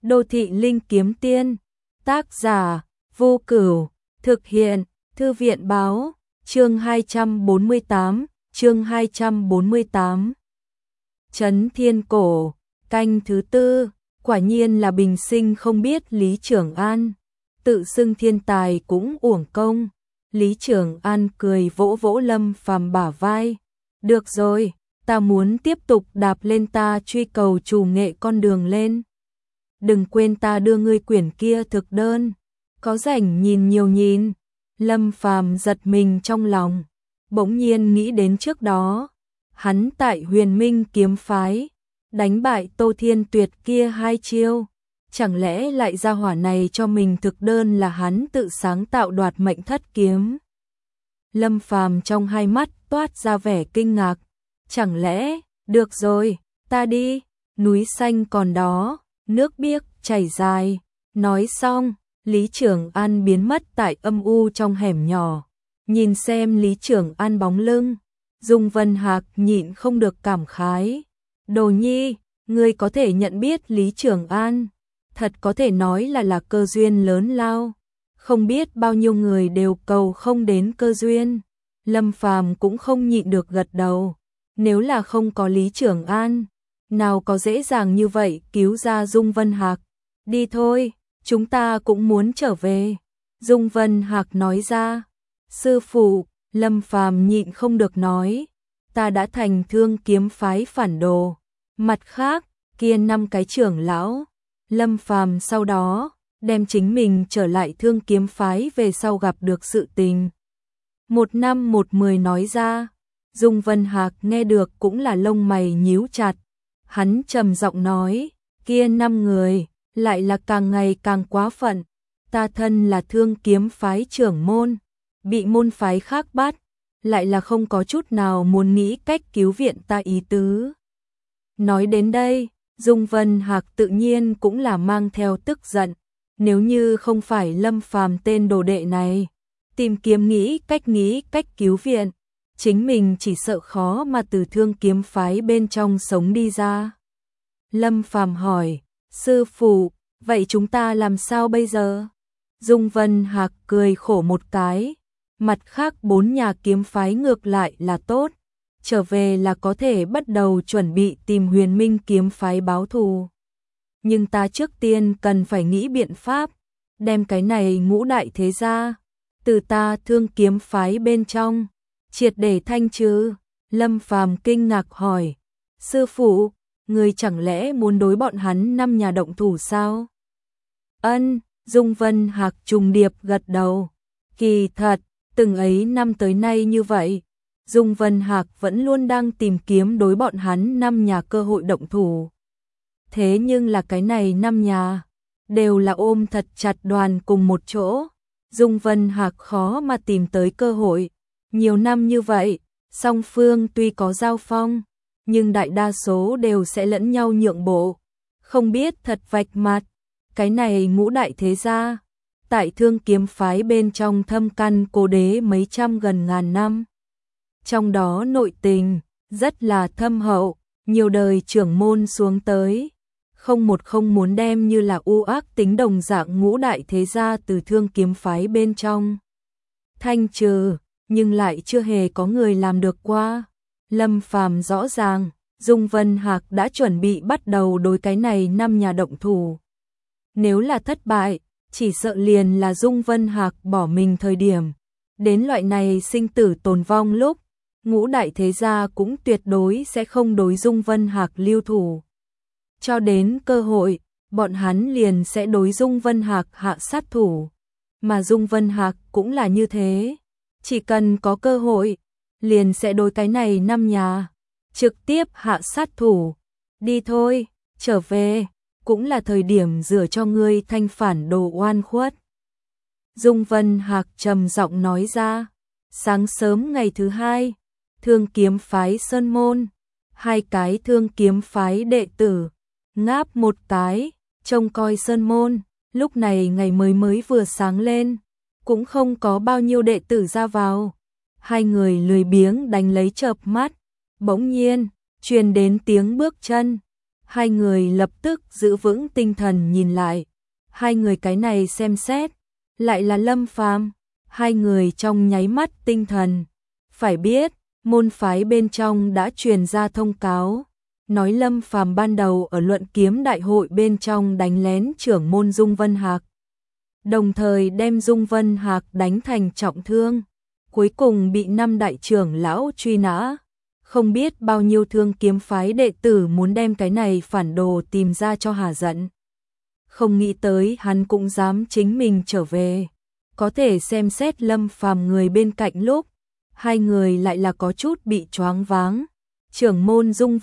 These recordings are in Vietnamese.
Đô thị linh kiếm tiên, tác giả, Vô Cửu, thực hiện, Thư viện báo, chương 248, chương 248. Trấn Thiên Cổ, canh thứ tư, quả nhiên là bình sinh không biết Lý Trường An, tự xưng thiên tài cũng uổng công. Lý Trường An cười vỗ vỗ Lâm Phàm bả vai, được rồi, ta muốn tiếp tục đạp lên ta truy cầu chủ nghệ con đường lên. Đừng quên ta đưa ngươi quyển kia thực đơn, có rảnh nhìn nhiều nhìn. Lâm Phàm giật mình trong lòng, bỗng nhiên nghĩ đến trước đó, hắn tại Huyền Minh kiếm phái, đánh bại Tô Thiên Tuyệt kia 2 chiêu, chẳng lẽ lại ra hỏa này cho mình thực đơn là hắn tự sáng tạo đoạt mệnh thất kiếm. Lâm Phàm trong hai mắt toát ra vẻ kinh ngạc, chẳng lẽ, được rồi, ta đi, núi xanh còn đó, nước biếc chảy dài. Nói xong, Lý Trường An biến mất tại âm u trong hẻm nhỏ. Nhìn xem Lý Trường An bóng lưng, Dung Vân Hạc nhịn không được cảm khái. Đồ nhi, ngươi có thể nhận biết Lý Trường An, thật có thể nói là cơ duyên lớn lao. Không biết bao nhiêu người đều cầu không đến cơ duyên. Lâm Phàm cũng không nhịn được gật đầu. Nếu là không có Lý Trường An, nào có dễ dàng như vậy cứu ra Dung Vân Hạc. Đi thôi, chúng ta cũng muốn trở về. Dung Vân Hạc nói ra. Sư phụ, Lâm Phàm nhịn không được nói, ta đã thành Thương kiếm phái phản đồ. Mặt khác, kia 5 cái trưởng lão. Lâm Phàm sau đó đem chính mình trở lại Thương kiếm phái về sau gặp được sự tình. 1 năm 1 10 nói ra. Dung Vân Hạc nghe được cũng là lông mày nhíu chặt. Hắn trầm giọng nói, kia 5 người, lại là càng ngày càng quá phận. Ta thân là Thương kiếm phái trưởng môn, bị môn phái khác bắt, lại là không có chút nào muốn nghĩ cách cứu viện ta ý tứ. Nói đến đây, Dung Vân Hạc tự nhiên cũng là mang theo tức giận. Nếu như không phải Lâm Phàm tên đồ đệ này, tìm kiếm nghĩ cách cứu viện, chính mình chỉ sợ khó mà từ Thương kiếm phái bên trong sống đi ra. Lâm Phàm hỏi, sư phụ, vậy chúng ta làm sao bây giờ? Dung Vân Hạc cười khổ một cái, mặt khác 4 nhà kiếm phái ngược lại là tốt, trở về là có thể bắt đầu chuẩn bị tìm Huyền Minh kiếm phái báo thù. Nhưng ta trước tiên cần phải nghĩ biện pháp, đem cái này ngũ đại thế gia, từ ta Thương kiếm phái bên trong, triệt để thanh trừ. Lâm Phàm kinh ngạc hỏi, sư phụ, người chẳng lẽ muốn đối bọn hắn 5 nhà động thủ sao? Ân, Dung Vân Hạc trùng điệp gật đầu. Kỳ thật, từng ấy năm tới nay như vậy, Dung Vân Hạc vẫn luôn đang tìm kiếm đối bọn hắn 5 nhà cơ hội động thủ. Thế nhưng là cái này 5 nhà, đều là ôm thật chặt đoàn cùng một chỗ. Dung Vân Hạc khó mà tìm tới cơ hội. Nhiều năm như vậy, song phương tuy có giao phong, nhưng đại đa số đều sẽ lẫn nhau nhượng bộ. Không biết thật vạch mặt, cái này ngũ đại thế gia, tại Thương kiếm phái bên trong thâm căn cố đế mấy trăm gần ngàn năm. Trong đó nội tình rất là thâm hậu, nhiều đời trưởng môn xuống tới, không một không muốn đem như là u ác tính đồng dạng ngũ đại thế gia từ Thương kiếm phái bên trong thanh trừ, nhưng lại chưa hề có người làm được qua. Lâm Phàm rõ ràng, Dung Vân Hạc đã chuẩn bị bắt đầu đối cái này 5 nhà động thủ. Nếu là thất bại, chỉ sợ liền là Dung Vân Hạc bỏ mình thời điểm. Đến loại này sinh tử tồn vong lúc, ngũ đại thế gia cũng tuyệt đối sẽ không đối Dung Vân Hạc lưu thủ. Cho đến cơ hội, bọn hắn liền sẽ đối Dung Vân Hạc hạ sát thủ. Mà Dung Vân Hạc cũng là như thế. Chỉ cần có cơ hội, liền sẽ đối cái này 5 nhà, trực tiếp hạ sát thủ. Đi thôi, trở về, cũng là thời điểm rửa cho ngươi thanh phản đồ oan khuất. Dung Vân Hạc trầm giọng nói ra. Sáng sớm ngày thứ 2, Thương kiếm phái Sơn Môn, 2 cái Thương kiếm phái đệ tử, ngáp một cái, trông coi Sơn Môn. Lúc này ngày mới vừa sáng lên, cũng không có bao nhiêu đệ tử ra vào. 2 người lười biếng đánh lấy chợp mắt, bỗng nhiên truyền đến tiếng bước chân. Hai người lập tức giữ vững tinh thần nhìn lại. Hai người cái này xem xét, lại là Lâm Phàm. Hai người trong nháy mắt tinh thần. Phải biết, môn phái bên trong đã truyền ra thông cáo, nói Lâm Phàm ban đầu ở luận kiếm đại hội bên trong đánh lén trưởng môn Dung Vân Hạc, đồng thời đem Dung Vân Hạc đánh thành trọng thương, cuối cùng bị 5 đại trưởng lão truy nã. Không biết bao nhiêu thương kiếm phái đệ tử muốn đem cái này phản đồ tìm ra cho hà giận. Không nghĩ tới hắn cũng dám chính mình trở về. Có thể xem xét Lâm Phàm người bên cạnh lúc, hai người lại là có chút bị choáng váng. Trưởng môn Dung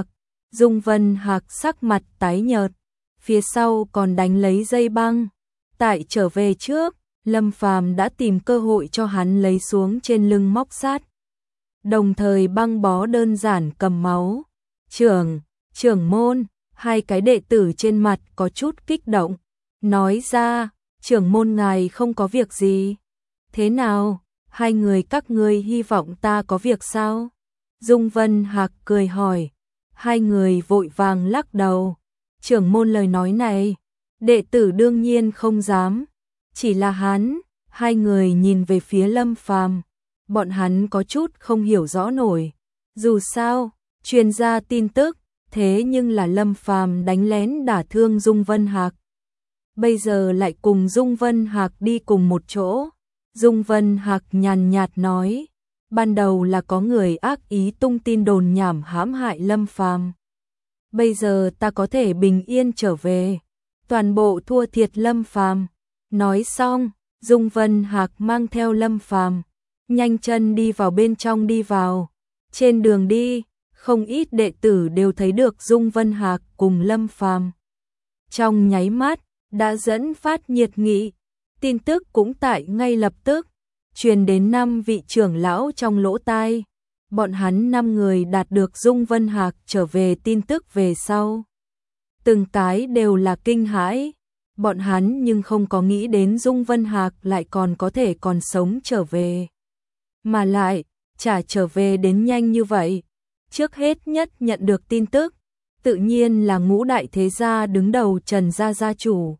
Vân Hạc sắc mặt tái nhợt, phía sau còn đánh lấy dây băng. Tại trở về trước, Lâm Phàm đã tìm cơ hội cho hắn lấy xuống trên lưng móc sắt, đồng thời băng bó đơn giản cầm máu. Trưởng môn, hai cái đệ tử trên mặt có chút kích động, nói ra, trưởng môn ngài không có việc gì. Thế nào, hai người các ngươi hy vọng ta có việc sao? Dung Vân Hạc cười hỏi. Hai người vội vàng lắc đầu. Trưởng môn lời nói này, đệ tử đương nhiên không dám. Chỉ là hắn, hai người nhìn về phía Lâm Phàm, bọn hắn có chút không hiểu rõ nổi. Dù sao, truyền ra tin tức, thế nhưng là Lâm Phàm đánh lén đả thương Dung Vân Hạc. Bây giờ lại cùng Dung Vân Hạc đi cùng một chỗ. Dung Vân Hạc nhàn nhạt nói, ban đầu là có người ác ý tung tin đồn nhảm hãm hại Lâm Phàm. Bây giờ ta có thể bình yên trở về, toàn bộ thua thiệt Lâm Phàm. Nói xong, Dung Vân Hạc mang theo Lâm Phàm, nhanh chân đi vào bên trong đi vào. Trên đường đi, không ít đệ tử đều thấy được Dung Vân Hạc cùng Lâm Phàm. Trong nháy mắt, đã dẫn phát nhiệt nghị, tin tức cũng tại ngay lập tức truyền đến 5 vị trưởng lão trong lỗ tai. Bọn hắn 5 người đạt được Dung Vân Hạc trở về tin tức về sau, từng cái đều là kinh hãi. Bọn hắn nhưng không có nghĩ đến Dung Vân Hạc lại còn có thể còn sống trở về, mà lại chả trở về đến nhanh như vậy. Trước hết nhất nhận được tin tức, tự nhiên là ngũ đại thế gia đứng đầu Trần gia gia chủ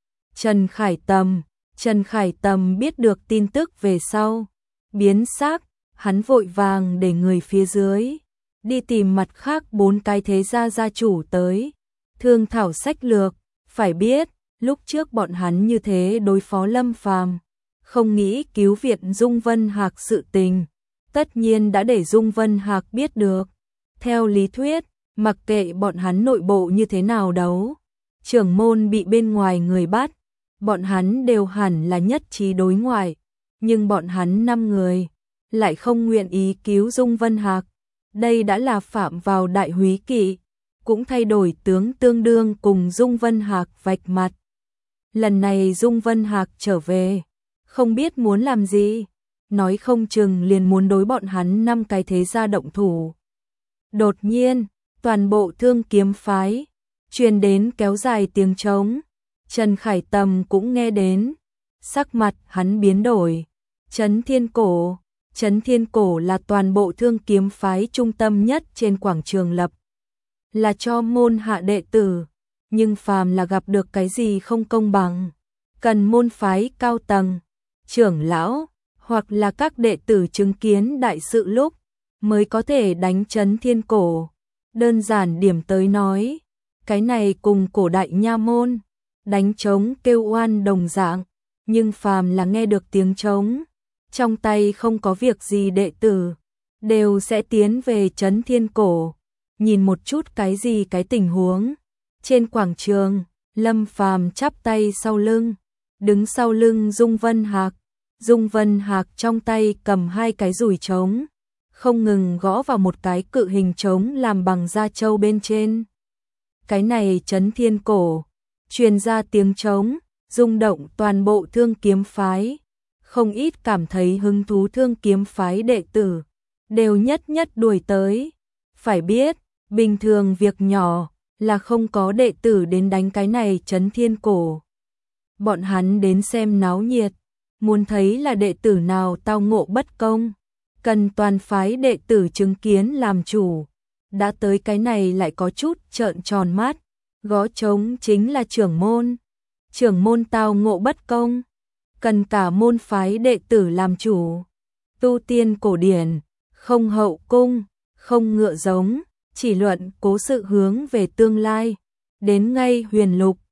Trần Khải Tầm biết được tin tức về sau, biến sắc, hắn vội vàng để người phía dưới đi tìm mặt khác 4 cái thế gia gia chủ tới, thương thảo sách lược. Phải biết, lúc trước bọn hắn như thế đối phó Lâm Phàm, không nghĩ cứu viện Dung Vân Hạc sự tình, tất nhiên đã để Dung Vân Hạc biết được. Theo lý thuyết, mặc kệ bọn hắn nội bộ như thế nào đấu, trưởng môn bị bên ngoài người bắt, bọn hắn đều hẳn là nhất trí đối ngoại, nhưng bọn hắn 5 người lại không nguyện ý cứu Dung Vân Hạc. Đây đã là phạm vào đại húy kỵ, cũng thay đổi tướng tương đương cùng Dung Vân Hạc vạch mặt. Lần này Dung Vân Hạc trở về, không biết muốn làm gì, nói không chừng liền muốn đối bọn hắn 5 cái thế gia động thủ. Đột nhiên, toàn bộ thương kiếm phái truyền đến kéo dài tiếng trống. Trần Khải Tầm cũng nghe đến, sắc mặt hắn biến đổi. Trấn Thiên Cổ là toàn bộ thương kiếm phái trung tâm nhất trên quảng trường lập, là cho môn hạ đệ tử, nhưng phàm là gặp được cái gì không công bằng, cần môn phái cao tầng, trưởng lão hoặc là các đệ tử chứng kiến đại sự lúc mới có thể đánh Trấn Thiên Cổ. Đơn giản điểm tới nói, cái này cùng cổ đại nha môn đánh trống kêu oan đồng dạng, nhưng phàm là nghe được tiếng trống, trong tay không có việc gì đệ tử đều sẽ tiến về Trấn Thiên Cổ, nhìn một chút cái gì cái tình huống. Trên quảng trường, Lâm Phàm chắp tay sau lưng, đứng sau lưng Dung Vân Hạc. Dung Vân Hạc trong tay cầm 2 cái dùi trống, không ngừng gõ vào một cái cự hình trống làm bằng da trâu bên trên. Cái này Trấn Thiên Cổ, truyền ra tiếng trống, rung động toàn bộ thương kiếm phái. Không ít cảm thấy hứng thú thương kiếm phái đệ tử, đều nhất đuổi tới. Phải biết, bình thường việc nhỏ là không có đệ tử đến đánh cái này Trấn Thiên Cổ. Bọn hắn đến xem náo nhiệt, muốn thấy là đệ tử nào tao ngộ bất công, cần toàn phái đệ tử chứng kiến làm chủ. đã tới cái này lại có chút trợn tròn mắt, gõ trống chính là trưởng môn tao ngộ bất công, cần cả môn phái đệ tử làm chủ, tu tiên cổ điển, không hậu cung, không ngựa giống, chỉ luận cố sự hướng về tương lai, đến ngay huyền lục,